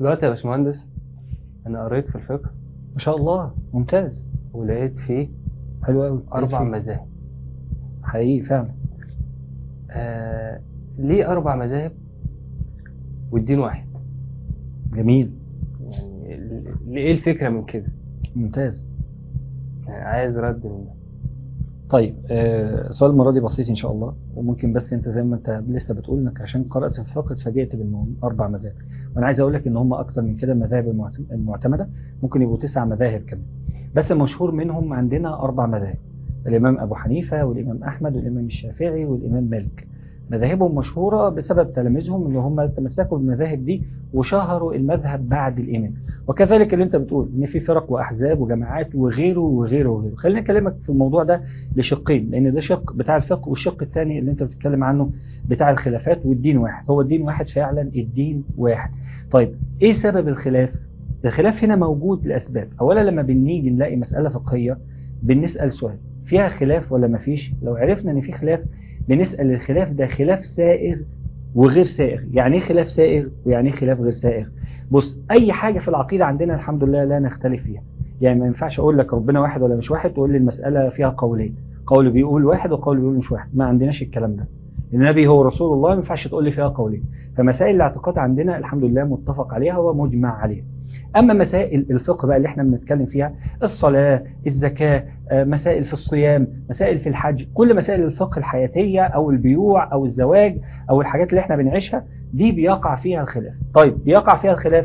دلوقتي يا باشمهندس، انا قريت في الفقه ما شاء الله، ممتاز. ولقيت فيه حلو قوي. 4 مذاهب. حقيقي فعلا. ليه 4 مذاهب والدين واحد؟ جميل. يعني ايه الفكرة من كده؟ ممتاز. يعني عايز رد من ده. طيب، سؤال المرة دي بسيط إن شاء الله، وممكن بس أنت زي ما أنت لسه بتقول إنك عشان قرأت في الفقه اتفاجئت بال4 مذاهب، وأنا عايز أقول لك إن هم أكتر من كده. المذاهب المعتمدة ممكن يبقوا 9 مذاهب كمان، بس المشهور منهم عندنا 4 مذاهب: الإمام أبو حنيفة والإمام أحمد والإمام الشافعي والإمام مالك. مذاهبهم مشهورة بسبب تلاميذهم اللي هم تمسكوا بالمذاهب دي وشهروا المذهب بعد الإمام. وكذلك اللي أنت بتقول إن في فرق وأحزاب وجماعات وغيره وغيره وغيره. خليني أكلمك في الموضوع ده لشقين، لأن ده شق بتاع الفقه، والشق الثاني اللي أنت بتتكلم عنه بتاع الخلافات. والدين واحد، هو الدين واحد فعلا، الدين واحد. طيب إيه سبب الخلاف؟ الخلاف هنا موجود لأسباب. أولا لما بنيجي نلاقي مسألة فقهية بنسأل سؤال: فيها خلاف ولا مفيش؟ لو عرفنا إن في خلاف بنسأل الخلاف ده خلاف سائغ وغير سائغ. يعني ايه خلاف سائغ ويعني ايه خلاف غير سائغ؟ بص، اي حاجة في العقيدة عندنا الحمد لله لا نختلف فيها. يعني ما ينفعش اقول لك ربنا واحد ولا مش واحد تقول لي المسألة فيها قولين، قول بيقول واحد وقول بيقول مش واحد. ما عندناش الكلام ده. النبي هو رسول الله، ما ينفعش تقول لي فيها قولين. فمسائل الاعتقاد عندنا الحمد لله متفق عليها ومجمع عليها. اما مسائل الفقه بقى اللي احنا بنتكلم فيها: الصلاة، الزكاة، مسائل في الصيام، مسائل في الحج، كل مسائل الفقه الحياتية او البيوع او الزواج او الحاجات اللي احنا بنعيشها دي بيقع فيها الخلاف. طيب بيقع فيها الخلاف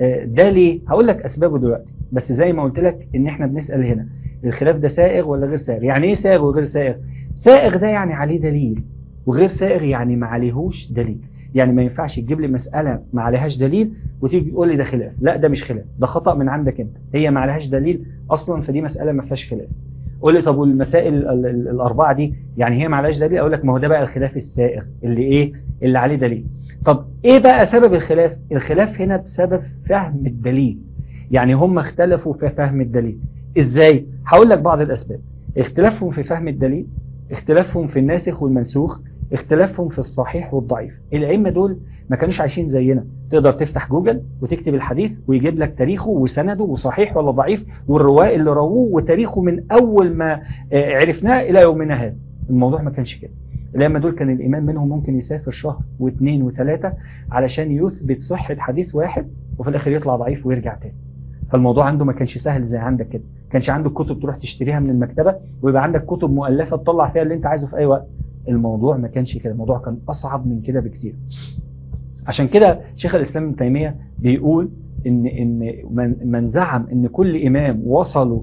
ده ليه؟ هقول لك اسبابه دلوقتي، بس زي ما قلت لك ان احنا بنسأل هنا الخلاف ده سائغ ولا غير سائغ. يعني ايه سائغ وغير سائغ؟ سائغ ده يعني عليه دليل، وغير سائغ يعني ما عليهوش دليل. يعني ما ينفعش تجيب لي مسألة ما عليهاش دليل وتيجي تقول لي ده خلاف. لا، ده مش خلاف، ده خطأ من عندك انت. هي ما عليهاش دليل اصلا، فدي مسألة ما فيهاش خلاف. قول لي طب والمسائل ال4 دي يعني هي ما عليهاش دليل؟ اقول لك ما هو ده بقى الخلاف السائغ اللي ايه؟ اللي عليه دليل. طب ايه بقى سبب الخلاف؟ الخلاف هنا بسبب فهم الدليل. يعني هم اختلفوا في فهم الدليل. ازاي؟ هقول لك بعض الاسباب: اختلافهم في فهم الدليل، اختلافهم في الناسخ والمنسوخ، اختلافهم في الصحيح والضعيف. الأئمة دول ما كانوش عايشين زينا. تقدر تفتح جوجل وتكتب الحديث ويجيب لك تاريخه وسنده وصحيح ولا ضعيف والرواة اللي رووه وتاريخه من أول ما عرفناه إلى يومنا هذا. الموضوع ما كانش كده. الأئمة دول كان الإمام منهم ممكن يسافر شهر واثنين وثلاثة علشان يثبت صحة حديث واحد، وفي الآخر يطلع ضعيف ويرجع تاني. فالموضوع عنده ما كانش سهل زي عندك كده. كانش عندك كتب تروح تشتريها من المكتبة ويبقى عندك كتب مؤلفة تطلع فيها اللي انت عايزه في أي وقت. الموضوع ما كانش كده، الموضوع كان أصعب من كده بكتير. عشان كده شيخ الإسلام ابن تيمية بيقول إن من زعم إن كل إمام وصلوا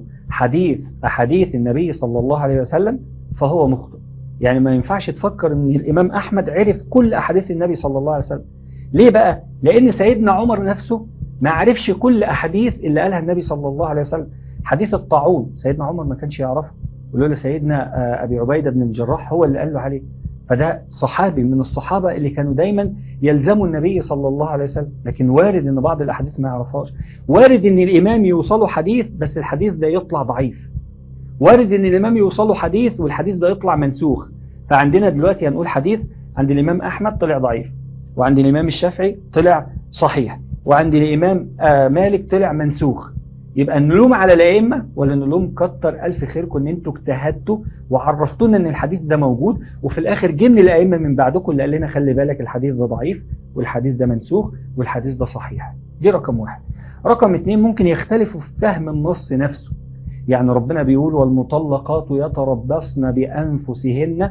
أحاديث النبي صلى الله عليه وسلم فهو مخطئ. يعني ما ينفعش تفكر إن الإمام أحمد عرف كل أحاديث النبي صلى الله عليه وسلم. ليه بقى؟ لأن سيدنا عمر نفسه ما عرفش كل أحاديث اللي قالها النبي صلى الله عليه وسلم. حديث الطاعون سيدنا عمر ما كانش يعرفه، ولولا سيدنا أبي عبيدة بن الجراح هو اللي قال له عليه. فده صحابي من الصحابة اللي كانوا دايما يلزموا النبي صلى الله عليه وسلم. لكن وارد ان بعض الاحاديث ما يعرفهاش. وارد ان الامام يوصله حديث بس الحديث ده يطلع ضعيف. وارد ان الامام يوصله حديث والحديث ده يطلع منسوخ. فعندنا دلوقتي هنقول حديث عند الامام احمد طلع ضعيف، وعند الامام الشافعي طلع صحيح، وعند الامام مالك طلع منسوخ. يبقى نلوم على الائمه ولا نلوم كتر الف خيركم ان انتوا اجتهدتوا وعرفتونا ان الحديث ده موجود، وفي الاخر جه من الائمه من بعدكم اللي قال لنا خلي بالك الحديث ده ضعيف والحديث ده منسوخ والحديث ده صحيح. دي رقم 1. رقم 2، ممكن يختلفوا في فهم النص نفسه. يعني ربنا بيقول والمطلقات يتربصن بانفسهن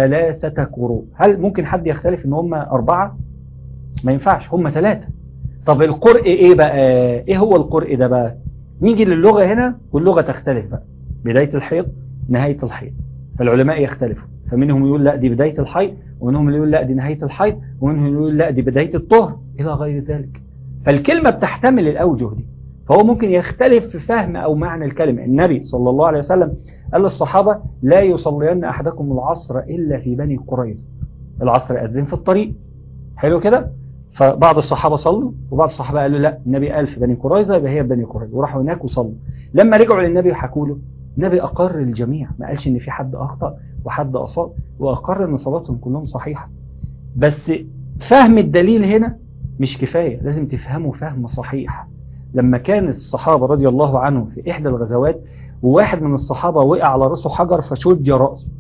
3 قروء. هل ممكن حد يختلف ان هم 4؟ ما ينفعش، هم 3. طب القرء ايه بقى؟ ايه هو القرء ده بقى؟ نيجي للغة هنا واللغة تختلف بقى. بداية الحيض، نهاية الحيض. فالعلماء يختلفوا، فمنهم يقول لا دي بداية الحيض، ومنهم يقول لا دي نهاية الحيض، ومنهم يقول لا دي بداية الطهر إلى غير ذلك. فالكلمة بتحتمل الأوجه دي. فهو ممكن يختلف في فهم أو معنى الكلمة. النبي صلى الله عليه وسلم قال للصحابة لا يصلين أحدكم العصر إلا في بني قريظة. العصر أذن في الطريق، حلو كده. فبعض الصحابة صلوا وبعض الصحابة قالوا لا النبي قال في بني قريظة يبقى هي بني قريظة، وراحوا هناك وصلوا. لما رجعوا للنبي وحكوا له، النبي أقر الجميع، ما قالش إن في حد أخطأ وحد أصاب، وأقر إن صلاتهم كلهم صحيحة. بس فهم الدليل هنا مش كفاية، لازم تفهمه فهم صحيح. لما كان الصحابة رضي الله عنهم في إحدى الغزوات، وواحد من الصحابة وقع على رأسه حجر فشج رأسه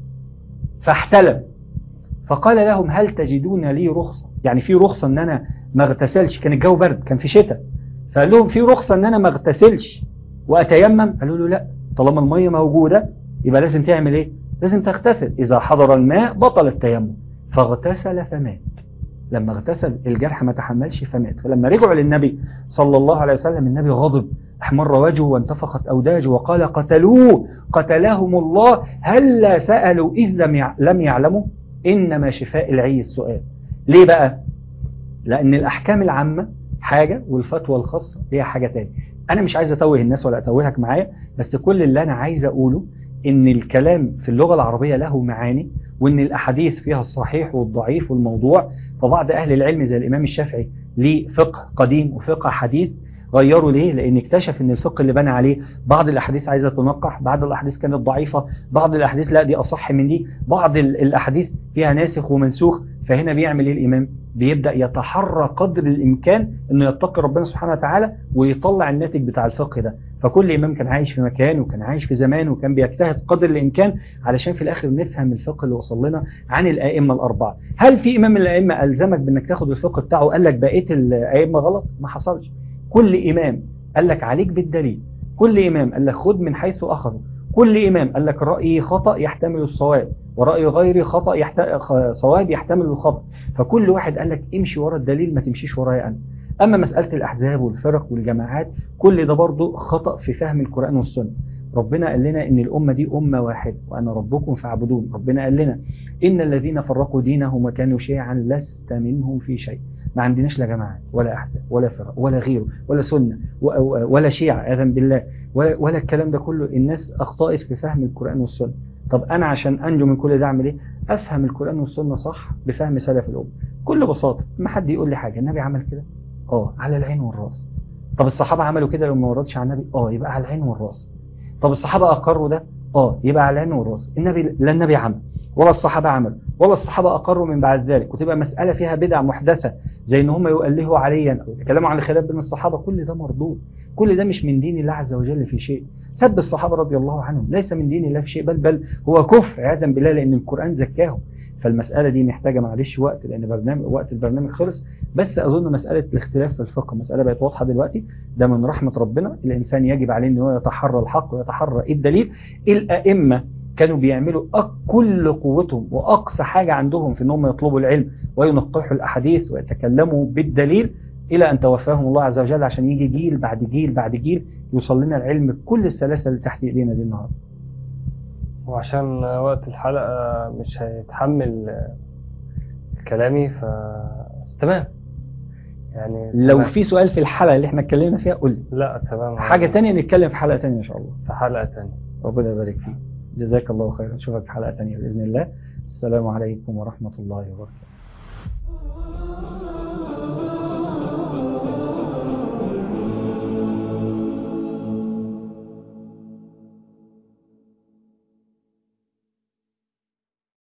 فاحتلم، فقال لهم هل تجدون لي رخصة؟ يعني في رخصة ان انا ما اغتسلش، كان الجو برد كان في شتاء، فقال لهم في رخصة ان انا ما اغتسلش واتيمم؟ قالوا له لا، طالما المية موجودة يبقى لازم تعمل ايه؟ لازم تغتسل، اذا حضر الماء بطل التيمم. فاغتسل فمات. لما اغتسل الجرح ما تحملش فمات. فلما رجعوا للنبي صلى الله عليه وسلم النبي غضب، احمر وجهه وانتفخت أوداجه وقال قتلوه قتلهم الله، هل سألوا إذ لم يعلموا؟ إنما شفاء العي السؤال. ليه بقى؟ لأن الأحكام العامة حاجة والفتوى الخاصة هي حاجة تاني. أنا مش عايز أتوه الناس ولا أتوهك معايا، بس كل اللي أنا عايز أقوله إن الكلام في اللغة العربية له معاني، وإن الأحاديث فيها الصحيح والضعيف والموضوع. فبعض أهل العلم زي الإمام الشافعي ليه فقه قديم وفقه حديث، غيروا ليه؟ لأن اكتشف إن الفقه اللي بنى عليه بعض الأحاديث عايزة تنقح، بعض الأحاديث كانت ضعيفة، بعض الأحاديث لا دي أصح من دي، بعض الأحاديث فيها ناسخ ومنسوخ. فهنا بيعمل إيه الإمام؟ بيبدأ يتحرى قدر الإمكان إنه يتقي ربنا سبحانه وتعالى ويطلع الناتج بتاع الفقه ده. فكل إمام كان عايش في مكان وكان عايش في زمان وكان بيجتهد قدر الإمكان علشان في الآخر نفهم الفقه اللي وصل لنا عن الأئمة الأربعة. هل في إمام من الأئمة ألزمك بأنك تاخد الفقه بتاعه وقال لك بقية الأئمة غلط؟ ما حصلش. كل إمام قال لك عليك بالدليل، كل إمام قال لك خد من حيث أخذه، كل إمام قال لك رأيي خطأ يحتمل الصواب، ورأي غيري خطأ صواب يحتمل الخطأ. فكل واحد قال لك امشي ورا الدليل، ما تمشيش ورايا أنا. أما مسألة الأحزاب والفرق والجماعات كل ده برضو خطأ في فهم القرآن والسنة. ربنا قال لنا إن الأمة دي أمة واحدة وأنا ربكم فاعبدون. ربنا قال لنا إن الذين فرقوا دينهم وكانوا شيعا لست منهم في شيء. ما عندناش لا جماعات ولا أحزاب ولا فرق ولا غيره ولا سنة ولا شيعة أذن بالله ولا الكلام ده كله. الناس أخطأت في فهم القرآن والسنة. طب أنا عشان أنجو من كل ده أعمل إيه؟ أفهم القرآن والسنة صح بفهم سلف الأمة. كل بساطة ما حد يقول لي حاجة النبي عمل كده على العين والراس. طب الصحابة عملوا كده لو ما وردش على النبي يبقى على العين والراس. طب الصحابة أقروا ده يبقى على العين والراس. النبي لا النبي عمل ولا الصحابة عمل ولا الصحابة أقروا من بعد ذلك، وتبقى مسألة فيها بدع محدثة زي إن هم يؤلهوا عليا أو يتكلموا عن الخلاف بين الصحابة. كل ده مردود، كل ده مش من دين الله عز وجل في شيء. سب الصحابة رضي الله عنهم ليس من دين الله في شيء، بل هو كفر عياذا بالله، لأن القرآن زكاهم. فالمسألة دي محتاجة معلش وقت، لأن وقت البرنامج خلص. بس أظن مسألة الاختلاف في الفقه مسألة بقت واضحة دلوقتي. ده من رحمة ربنا. الإنسان يجب عليه أنه يتحرى الحق ويتحرى الدليل. الأئمة كانوا بيعملوا كل قوتهم وأقصى حاجة عندهم في أنهم يطلبوا العلم وينقحوا الأحاديث ويتكلموا بالدليل إلى أن توفاهم الله عز وجل، عشان يجي جيل بعد جيل بعد جيل يوصل لنا العلم بكل السلاسل اللي تحت إيدينا دي النهارده. وعشان وقت الحلقة مش هيتحمل كلامي تمام. يعني لو تمام. في سؤال في الحلقة اللي احنا اتكلمنا فيها قول لي. لا تمام. حاجة تانية نتكلم في حلقة تانية إن شاء الله. في حلقة تانية. ربنا يبارك فيك. جزاك الله خيرا. نشوفك في حلقة تانية بإذن الله. السلام عليكم ورحمة الله وبركاته.